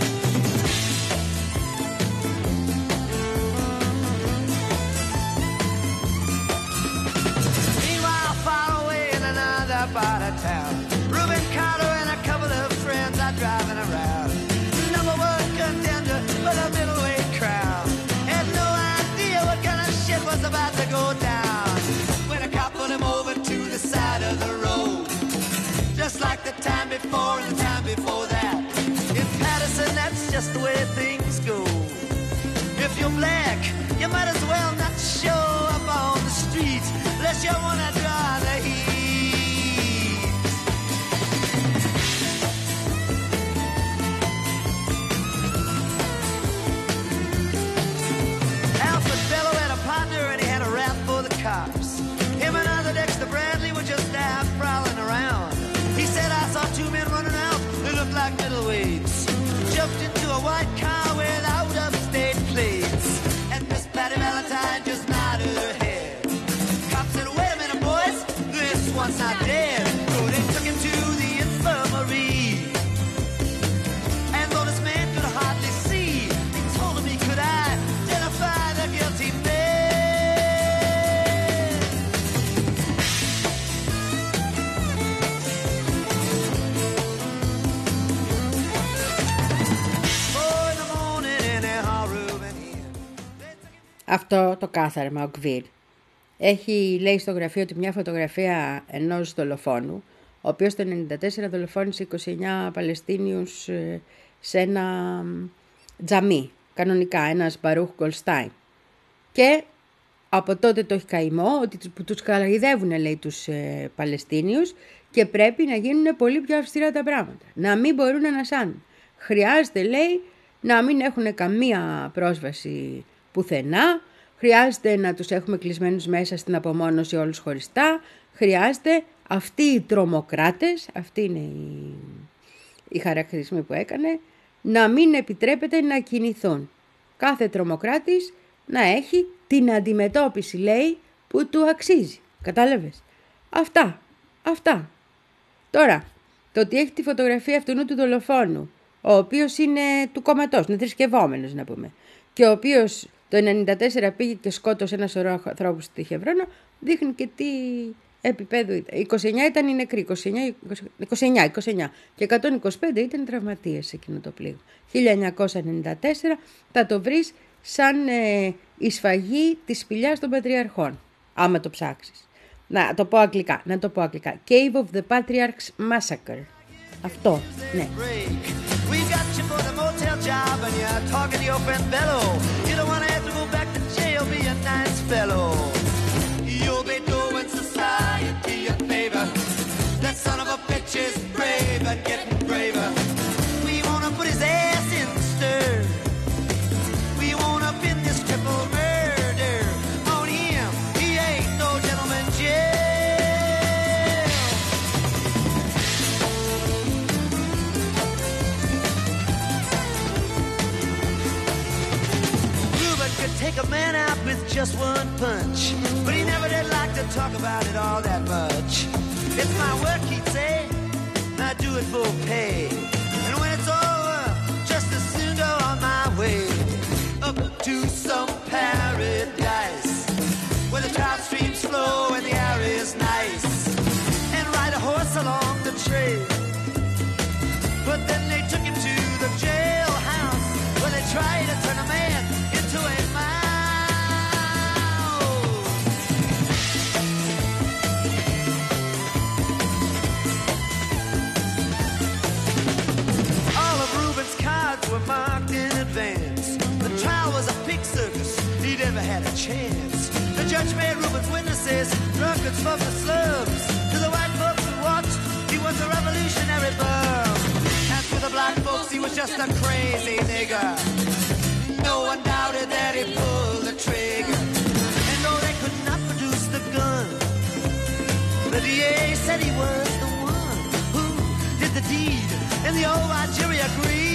Meanwhile, far away in another part of town, Reuben Carter and a couple of friends are driving around. Number one contender for the middleweight crowd had no idea what kind of shit was about to go down when a cop put him over to the side of the road, just like the time before and the time before that. In Patterson, that's just the way things go. If you're black, you might as well not show up on the street unless you want to draw the heat. Cops. Him and other Dexter Bradley were just out prowling around. He said, I saw two men running out that looked like middleweights. Jumped into a white car without upstate plates. And Miss Patty Valentine just nodded her head. Cops said, wait a minute, boys, this one's not dead. So they took him to the infirmary. And though this man could hardly see, they told him he could identify the guilty man. Αυτό το κάθαρμα, ο Γκβίρ, έχει, λέει στο γραφείο του, μια φωτογραφία ενός δολοφόνου, ο οποίος το ενενήντα τέσσερα δολοφόνησε είκοσι εννέα Παλαιστίνιους σε ένα τζαμί, κανονικά, ένας Μπαρούχ Γκολστάιν. Και από τότε το έχει καημό, ότι που τους καλαγιδεύουν, λέει, τους ε, Παλαιστίνιους, και πρέπει να γίνουν πολύ πιο αυστηρά τα πράγματα, να μην μπορούν να ανασάνουν. Χρειάζεται, λέει, να μην έχουν καμία πρόσβαση πουθενά, χρειάζεται να τους έχουμε κλεισμένους μέσα στην απομόνωση όλους χωριστά, χρειάζεται αυτοί οι τρομοκράτες, αυτοί είναι οι, οι χαρακτηρισμοί που έκανε, να μην επιτρέπεται να κινηθούν. Κάθε τρομοκράτης να έχει την αντιμετώπιση, λέει, που του αξίζει. Κατάλαβες? Αυτά, αυτά. Τώρα, το ότι έχει τη φωτογραφία αυτού του δολοφόνου, ο οποίος είναι του κομματός, είναι θρησκευόμενος να πούμε, και ο οποίος το ενενήντα τέσσερα πήγε και σκότωσε ένα σωρό ανθρώπους στη Χεβρώνα, δείχνει και τι επίπεδο ήταν. είκοσι εννιά ήταν οι νεκροί, είκοσι εννιά, είκοσι εννιά, είκοσι εννιά και εκατόν είκοσι πέντε ήταν οι τραυματίες σε εκείνο το πλήγμα. χίλια εννιακόσια ενενήντα τέσσερα θα το βρεις σαν ε, η σφαγή της σπηλιάς των Πατριαρχών, άμα το ψάξεις. Να το πω αγγλικά, να το πω αγγλικά. Cave of the Patriarchs Massacre. Αυτό, ναι. We got you for the motel job and you're talking to your friend Bello. You don't want to have to go back to jail, be a nice fellow. You'll be doing society a favor. That son of a bitch is brave and getting braver. We want to put his ass in the stir. We want to pin this triple murder on him. He ain't no gentleman jail. Take a man out with just one punch, but he never did like to talk about it all that much. It's my work, he'd say, I do it for pay, and when it's over, just as soon go on my way, up to some paradise, where the trout streams flow and the air is nice, and ride a horse along the trail. But then they took him to the jailhouse, where they tried to turn a man into a were marked in advance. The trial was a pig circus, he never had a chance. The judge made Reuben's witnesses drunkards from the slums. To the white folks who watched, he was a revolutionary bum. And to the black folks, he was just a crazy nigger. No one doubted that he pulled the trigger. And though they could not produce the gun, the D A said he was the one who did the deed. And the old white jury agreed.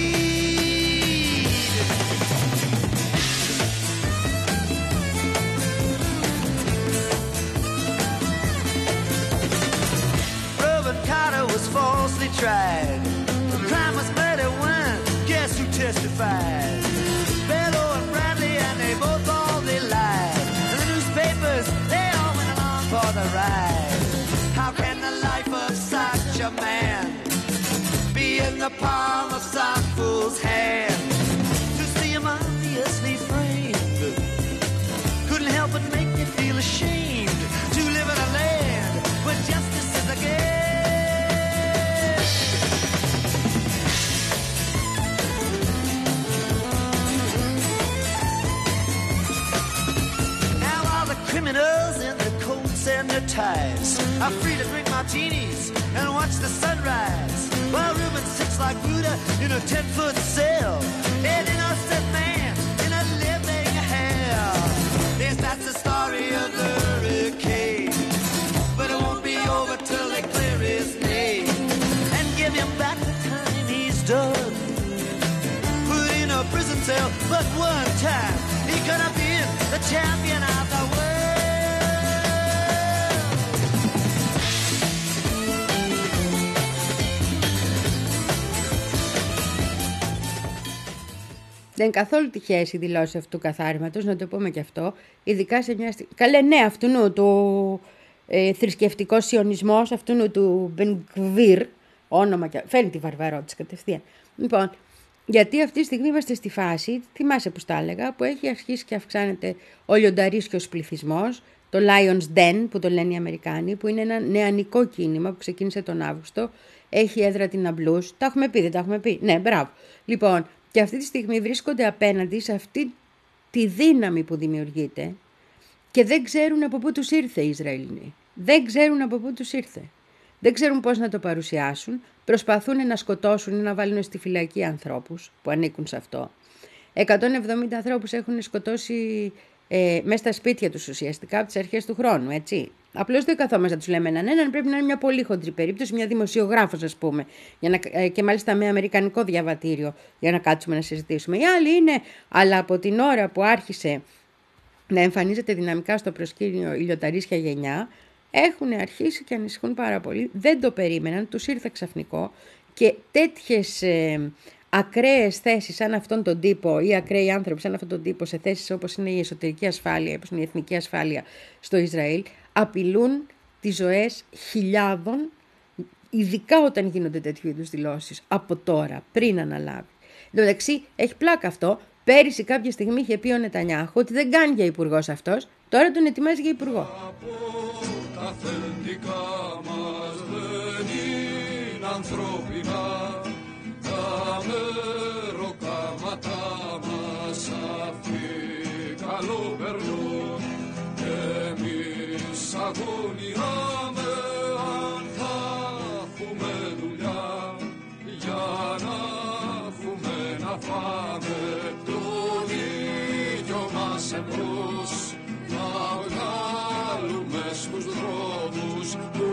Falsely tried. The crime was murder when, guess who testified? Bello and Bradley, and they both all they lied. And the newspapers, they all went along for the ride. How can the life of such a man be in the palm of some fool's hand? To see him obviously framed couldn't help but make me feel ashamed to live in a land where justice is a game. Criminals in their coats and their ties are free to drink martinis and watch the sunrise, while Reuben sits like Buddha in a ten-foot cell, an innocent man in a living hell. Yes, that's the story of the hurricane, but it won't be over till they clear his name and give him back the time he's done. Put in a prison cell, but one time he could have been the champion of the world. Δεν είναι καθόλου τυχαίες οι δηλώσεις αυτού του καθάρματος, να το πούμε και αυτό. Ειδικά σε μια στιγμή. Καλέ, ναι, αυτού του ε, θρησκευτικό σιωνισμός, αυτού του Μπενγκβίρ, όνομα και. Φέρνει τη βαρβαρότητα κατευθείαν. Λοιπόν, γιατί αυτή τη στιγμή είμαστε στη φάση, θυμάσαι που τα έλεγα, που έχει αρχίσει και αυξάνεται ο λιονταρίσκιος πληθυσμός, το Lion's Den που το λένε οι Αμερικάνοι, που είναι ένα νεανικό κίνημα που ξεκίνησε τον Αύγουστο, έχει έδρα την Αμπλούς. Τα έχουμε πει, δεν τα έχουμε πει. Ναι, μπράβο. Λοιπόν. Και αυτή τη στιγμή βρίσκονται απέναντι σε αυτή τη δύναμη που δημιουργείται και δεν ξέρουν από πού τους ήρθε οι Ισραηλινοί. Δεν ξέρουν από πού τους ήρθε. Δεν ξέρουν πώς να το παρουσιάσουν. Προσπαθούν να σκοτώσουν ή να βάλουν στη φυλακή ανθρώπους που ανήκουν σε αυτό. εκατόν εβδομήντα ανθρώπους έχουν σκοτώσει ε, μέσα στα σπίτια τους ουσιαστικά από τις αρχές του χρόνου, έτσι. Απλώς δεν καθόμαστε να τους λέμε έναν έναν, πρέπει να είναι μια πολύ χοντρή περίπτωση, μια δημοσιογράφος ας πούμε, για να, ε, και μάλιστα με αμερικανικό διαβατήριο για να κάτσουμε να συζητήσουμε. Οι άλλοι είναι, αλλά από την ώρα που άρχισε να εμφανίζεται δυναμικά στο προσκήνιο η λιωταρίσια γενιά, έχουν αρχίσει και ανησυχούν πάρα πολύ, δεν το περίμεναν, τους ήρθε ξαφνικό και τέτοιες ε, ακραίες θέσεις σαν αυτόν τον τύπο ή ακραίοι άνθρωποι σαν αυτόν τον τύπο σε θέσεις όπως είναι η εσωτερική ασφάλεια, όπως είναι η εθνική ασφάλεια στο Ισραήλ, απειλούν τις ζωές χιλιάδων, ειδικά όταν γίνονται τέτοιου είδους δηλώσεις, από τώρα, πριν αναλάβει. Εν τω μεταξύ, έχει πλάκα αυτό. Πέρυσι κάποια στιγμή είχε πει ο Νετανιάχου ότι δεν κάνει για υπουργός αυτός, τώρα τον ετοιμάζει για υπουργό. Τα αφεντικά μας δεν είναι ανθρώπινα, τα μεροκάματά μας αυτοί καλό περνούν και εμείς αγωνιάμε αν θα έχουμε δουλειά για να έχουμε να φάμε τον ίδιο μας εμπρός, να βγάλουμε στους δρόμους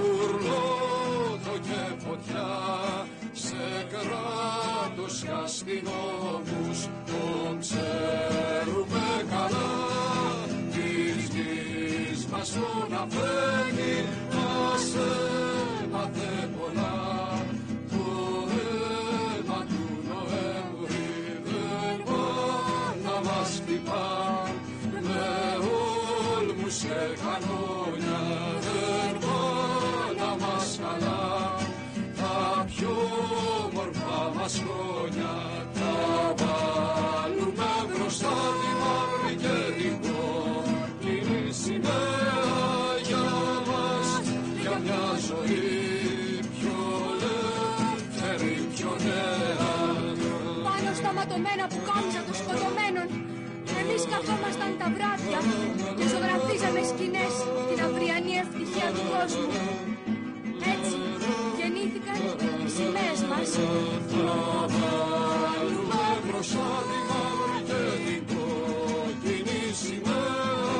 τουρλότο και φωτιά σε κράτος και αστυνόμους, τον ξέρουμε καλά της γης μας τον αφένει, μας έμαθε πολλά. Το αίμα του Νοέμβρη δεν πάει να μας χτυπά, με όλμους και κανόνια δεν πάει να μας καλά. Τα πιο μορφά μας χρόνια τα βάλουμε μπροστά τη μαύρη και την κόκκινη σημαία για μας, για μια ζωή πιο ελεύθερη, πιο νέα. Πάνω στα ματωμένα που κάμισα των σκοτωμένων, εμείς καθόμασταν τα βράδια και ζωγραφίζαμε σκηνές την αυριανή ευτυχία του κόσμου. Έτσι γεννήθηκαν οι σημαίες μας. Θα βάλουμε μπροστά τη μαύρη και την κόκκινη σημαία,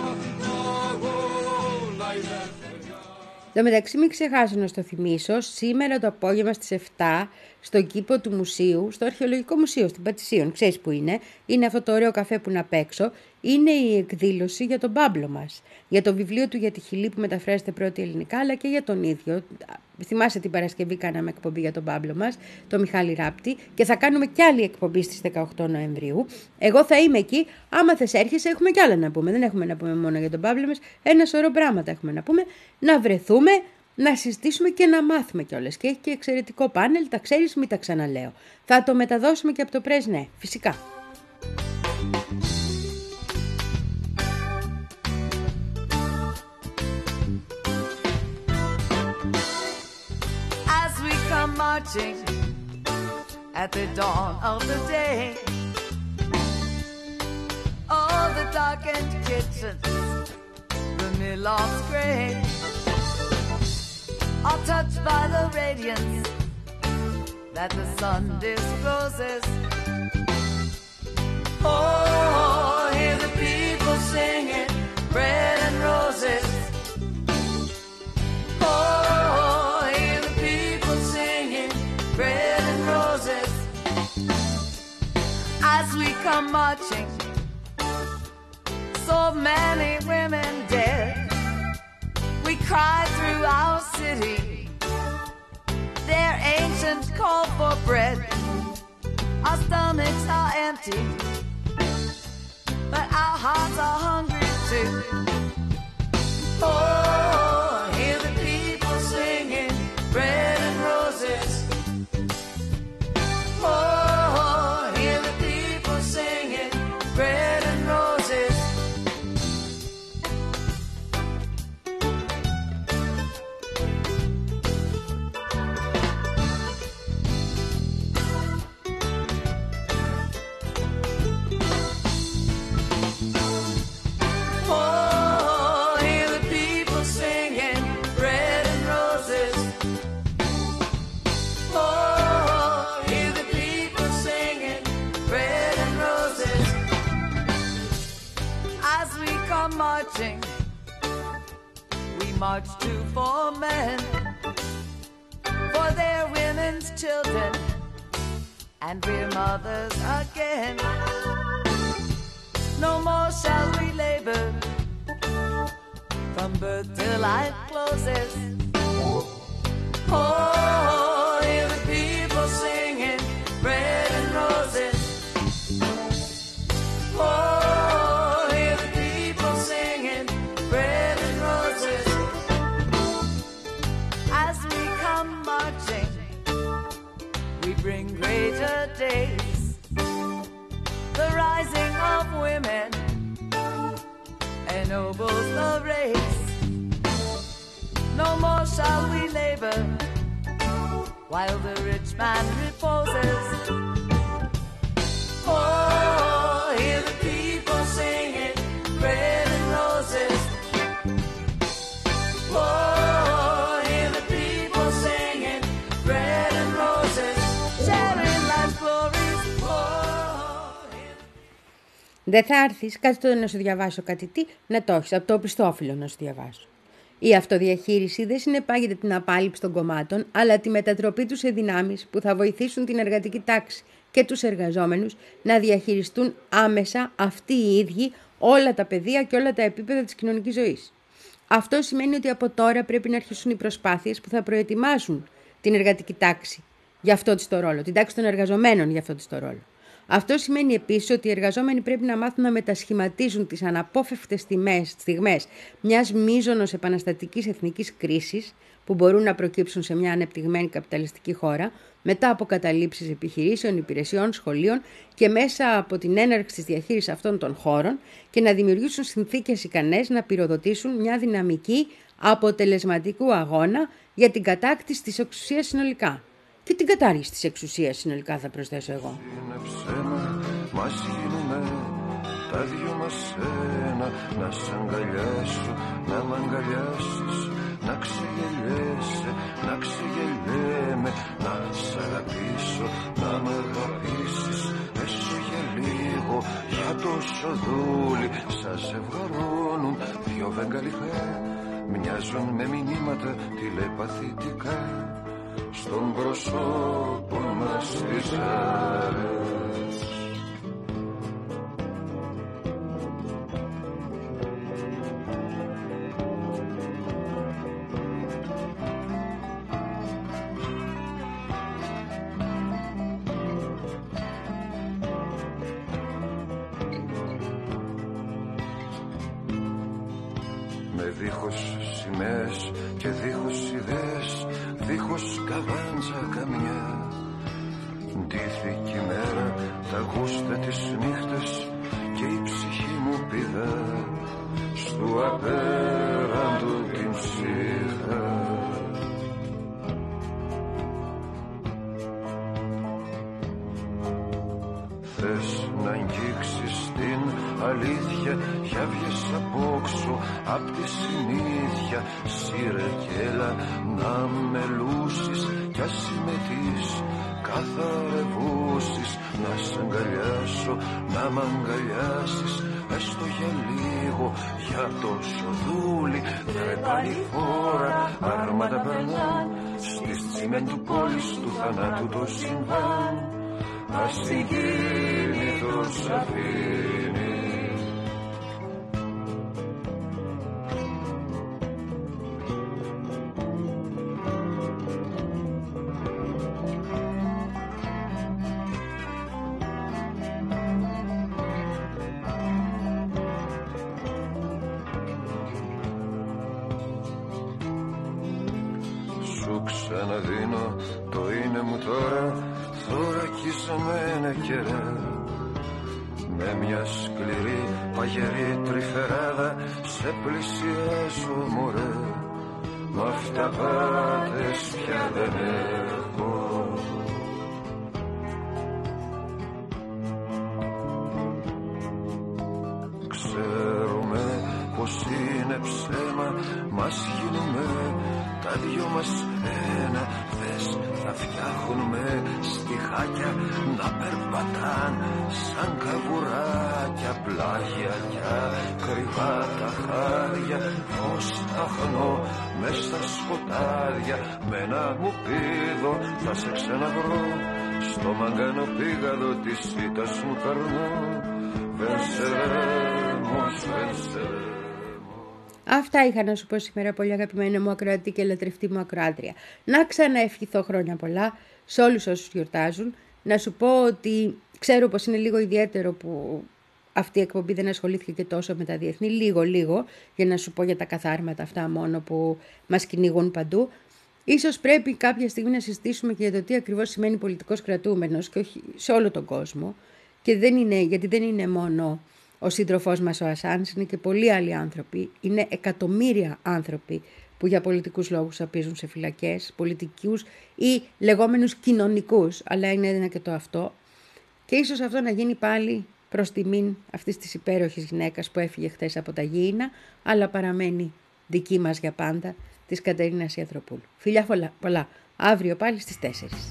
αγώνα ελευθεριά. Εν τω μεταξύ, μην ξεχάσω να στο θυμίσω, σήμερα το απόγευμα στις επτά στον κήπο του μουσείου, στο Αρχαιολογικό Μουσείο, στην Πατησίων. Ξέρεις που είναι, είναι αυτό το ωραίο καφέ που είναι απ' έξω. Είναι η εκδήλωση για τον Πάμπλο μας. Για το βιβλίο του για τη Χιλή που μεταφράζεται πρώτη ελληνικά, αλλά και για τον ίδιο. Θυμάσαι την Παρασκευή κάναμε εκπομπή για τον Πάμπλο μας, τον Μιχάλη Ράπτη, και θα κάνουμε κι άλλη εκπομπή στις δεκαοκτώ Νοεμβρίου. Εγώ θα είμαι εκεί. Άμα θες έρχεσαι, έχουμε κι άλλα να πούμε. Δεν έχουμε να πούμε μόνο για τον Πάμπλο μας. Ένα σωρό πράγματα έχουμε να πούμε. Να βρεθούμε, να συζητήσουμε και να μάθουμε κιόλας. Και έχει και εξαιρετικό πάνελ, τα ξέρεις, μην τα ξαναλέω. Θα το μεταδώσουμε και από το Press, ναι, φυσικά. As we come marching at the dawn of the day, all the darkened kitchens, the millon's gray, are touched by the radiance that the sun discloses. Oh, hear the people singing bread and roses. Oh, hear the people singing bread and roses. As we come marching, so many women dead, we cry through our city their ancient call for bread. Our stomachs are empty, but our hearts are hungry too. Oh, hear the people singing bread and roses. Oh, hear the people singing bread and roses. marching, we march too for men, for their women's children, and we're mothers again. No more shall we labor, from birth till life closes. Oh, hear the people singing bread and roses. Oh, hear the people singing bread and roses. As we come marching, we bring greater days, the rising of women ennobles the race. No more shall we labor, while the rich man reposes. Oh, hear the people singing bread and roses. Oh, hear the people singing bread and roses, sharing life's glories. Oh, Δεν θα έρθεις, κάτσε να σου διαβάσω κάτι τι, να το έχεις, από το οπισθόφυλλο να σου διαβάσω. Η αυτοδιαχείριση δεν συνεπάγεται την απάλυψη των κομμάτων, αλλά τη μετατροπή τους σε δυνάμεις που θα βοηθήσουν την εργατική τάξη και τους εργαζόμενους να διαχειριστούν άμεσα αυτοί οι ίδιοι όλα τα πεδία και όλα τα επίπεδα της κοινωνικής ζωής. Αυτό σημαίνει ότι από τώρα πρέπει να αρχίσουν οι προσπάθειες που θα προετοιμάσουν την εργατική τάξη για αυτό της το ρόλο, την τάξη των εργαζομένων για αυτό της το ρόλο. Αυτό σημαίνει επίσης ότι οι εργαζόμενοι πρέπει να μάθουν να μετασχηματίζουν τις αναπόφευκτες στιγμές μιας μείζωνος επαναστατικής εθνικής κρίσης που μπορούν να προκύψουν σε μια ανεπτυγμένη καπιταλιστική χώρα μετά από καταλήψεις επιχειρήσεων, υπηρεσιών, σχολείων και μέσα από την έναρξη της διαχείρισης αυτών των χώρων και να δημιουργήσουν συνθήκες ικανές να πυροδοτήσουν μια δυναμική αποτελεσματικού αγώνα για την κατάκτηση της εξουσίας συνολικά. Και την κατάργηση της εξουσίας συνολικά θα προσθέσω εγώ. Είναι ψέμα, μας γίνουμε τα δυο μας ένα. Να σ' αγκαλιάσω, να μ' αγκαλιάσεις, να ξεγελιέσαι, να ξεγελιέμαι. Να σ' αγαπήσω, να μ' αγαπήσεις, έστω για λίγο. Για τόσο δούλοι σας ζευγαρώνουν δυο βεγγαλικά. Μοιάζουν με μηνύματα τηλεπαθητικά στον προσώπο μας τις άρες. Με δίχως σημαίες και δίχως ιδέες, δίχως καβάντζα καμιά, ντύθηκε η μέρα τα γούστα της νύχτας και η ψυχή μου πηδά στου απέραντο την ψυχά. Θες να αγγίξεις την αλήθεια, για βγες απόξω απ' τη συνήθεια. Σύρε κι έλα να με λούσεις κι ας συμμετείς καθαρευούσεις. Να σ' αγκαλιάσω, να μ' αγκαλιάσεις, έστω για λίγο. Για τόσο δούλη βρε πάλι χώρα, άρματα περνάν στις τσιμέντου πόλης του θανάτου το συμβάν. Ασυγκίνητος αφήνει. Σου ξαναδίνω το είναι μου τώρα, θωρακισμένε κερά. Με μια σκληρή παγερή τρυφεράδα σε πλησιάζω μωρέ. Μ' αυταπάτες πια δεν έχω. Ξέρουμε πως είναι ψέμα, μας γίνουμε τα δυο μας ένα. Θες θα φτιάχνουμε στιχάκια να περπατάν σαν καβουράκια, πλάγια κι τριβά τα χάδια, φως αχνό μες στα σκοτάδια. Με ένα μου πίδο θα σε ξαναβρω, στο μαγκάνο πήγαδο της ήττας μου καρνώ. Βενσερέμος, βενσερέμος. Αυτά είχα να σου πω σήμερα, πολύ αγαπημένα μου ακροατή και λατρευτή μου ακροάτρια. Να ξαναευχηθώ χρόνια πολλά σε όλους όσους γιορτάζουν. Να σου πω ότι ξέρω πως είναι λίγο ιδιαίτερο που αυτή η εκπομπή δεν ασχολήθηκε και τόσο με τα διεθνή. Λίγο, λίγο, για να σου πω για τα καθάρματα αυτά μόνο που μας κυνηγούν παντού. Ίσως πρέπει κάποια στιγμή να συζητήσουμε και για το τι ακριβώς σημαίνει πολιτικός κρατούμενος και όχι σε όλο τον κόσμο. Και δεν είναι, γιατί δεν είναι μόνο ο σύντροφός μας ο Ασάνς, είναι και πολλοί άλλοι άνθρωποι. Είναι εκατομμύρια άνθρωποι που για πολιτικούς λόγους απίζουν σε φυλακές, πολιτικούς ή λεγόμενους κοινωνικούς, αλλά είναι ένα και το αυτό. Και ίσως αυτό να γίνει πάλι προς τιμήν αυτής της υπέροχης γυναίκας που έφυγε χθες από τα γήινα, αλλά παραμένει δική μας για πάντα, της Κατερίνας Ιατροπούλου. Φιλιά πολλά, αύριο πάλι στις τέσσερις.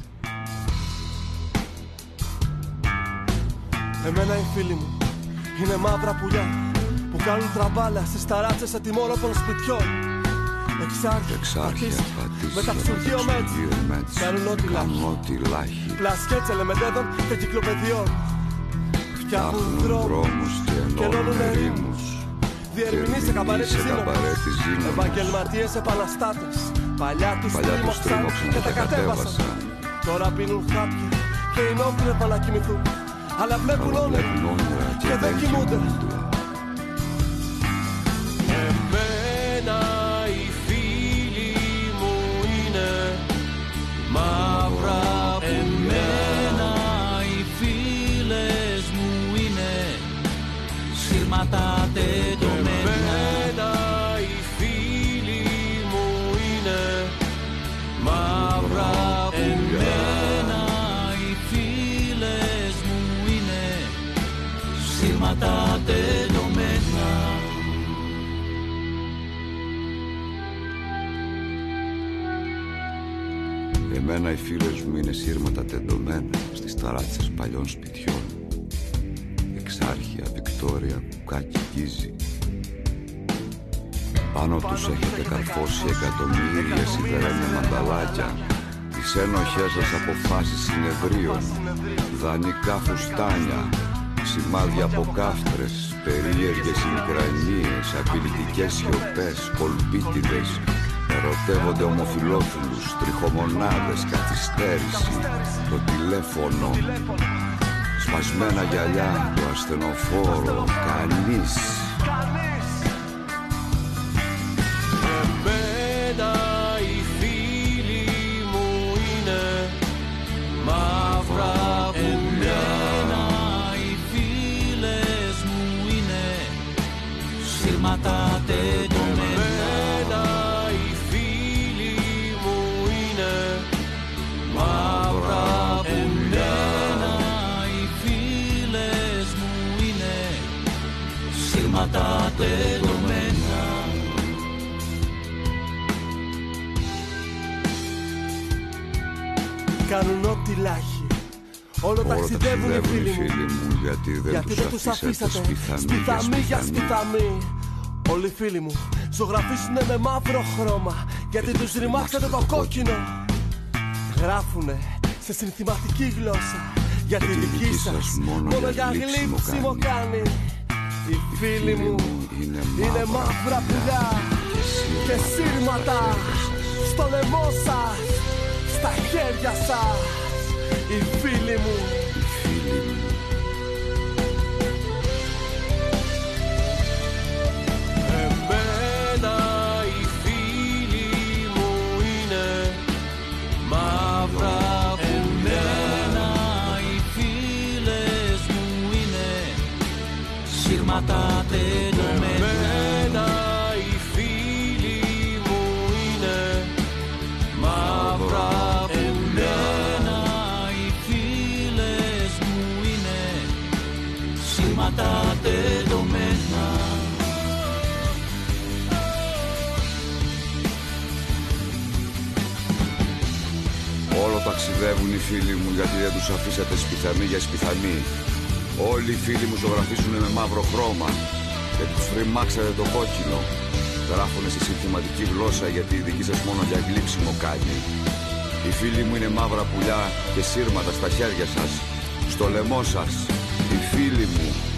Εμένα οι φίλοι μου είναι μαύρα πουλιά που κάνουν τραμπάλα στις ταράτσες ετοιμόλοπων σπιτιών. Εξάρχεια, πατήσια, μεταξουργείο μέτς, κάνουν ό,τι λάχει, πλασκέτς ελεμεντέδων και κυκλοπαιδιών. Φτιάχνουν δρόμους και ενώνουν ερήμους, διερμηνείς σε καμπαρέ της Ζήνωνας, επαγγελματίες επαναστάτες, παλιά τους τρίμωξαν και τα κατέβασαν. Τώρα πίνουν χάπια και οι νόφιλοι πάνε να κοιμηθούν, αλλά βλέπουν όνειρα και δεν κοιμούνται. Εμένα οι φίλοι μου είναι μαύρα. Εμένα οι φίλες μου είναι σύρματα τεντωμένα. Εμένα οι φίλοι μου είναι μαύρα. Εμένα οι φίλες μου είναι σύρματα τεντωμένα. Εμένα οι φίλες μου είναι σύρματα τεντωμένα στις ταράτσες παλιών σπιτιών. Εξάρχεια, Βικτόρια, Κουκάκι, Γκίζη. Πάνω τους έχετε καρφώσει εκατομμύρια σιδερένια μανταλάκια, τις ένοχές σας αποφάσεις συνεδρίων, δανεικά φουστάνια, σημάδια από κάφτρες, περίεργες μικρανίες, απειλητικές σιωπές, κολπίτιδες. Ερωτεύονται ομοφυλόφιλους, τριχομονάδες, καθυστέρηση, το τηλέφωνο, σπασμένα γυαλιά, το ασθενοφόρο, κανείς. Εμένα οι φίλοι μου είναι μαύρα. Εμένα οι φίλες μου είναι σύρματα τεντωμένα. Τα τελωμένα. Κάνουν ό,τι λάχει, όλο ταξιδεύουν οι φίλοι μου, γιατί δεν, γιατί δεν τους αφήσατε σπιθαμή για σπιθαμή. Όλοι οι φίλοι μου ζωγραφίσουνε με μαύρο χρώμα, γιατί τους ρημάξατε το κόκκινο. Γράφουνε σε συνθηματική γλώσσα, γιατί η δική σας μόνο για γλύψιμο κάνει. Οι φίλοι μου είναι, είναι μαύρα πουλιά και σύρματα στο λαιμό σας, στα χέρια σας. Οι φίλοι μου, οι φίλοι μου. Εμένα οι φίλοι μου είναι μαύρα. Εμένα οι φίλες μου είναι σύρματα τεντωμένα. Εμένα οι φίλοι μου είναι μαύρα. Εμένα οι φίλες μου είναι σύρματα τεντωμένα. Όλο ταξιδεύουν οι φίλοι μου, γιατί δεν τους αφήσατε σπιθαμή για σπιθαμή. Όλοι οι φίλοι μου ζωγραφίσουνε με μαύρο χρώμα, γιατί τους φρυμάξατε το κόκκινο. Γράφουνε στη συνθηματική γλώσσα γιατί η δική σας μόνο για γλύψιμο κάνει. Οι φίλοι μου είναι μαύρα πουλιά και σύρματα στα χέρια σας, στο λαιμό σας. Οι φίλοι μου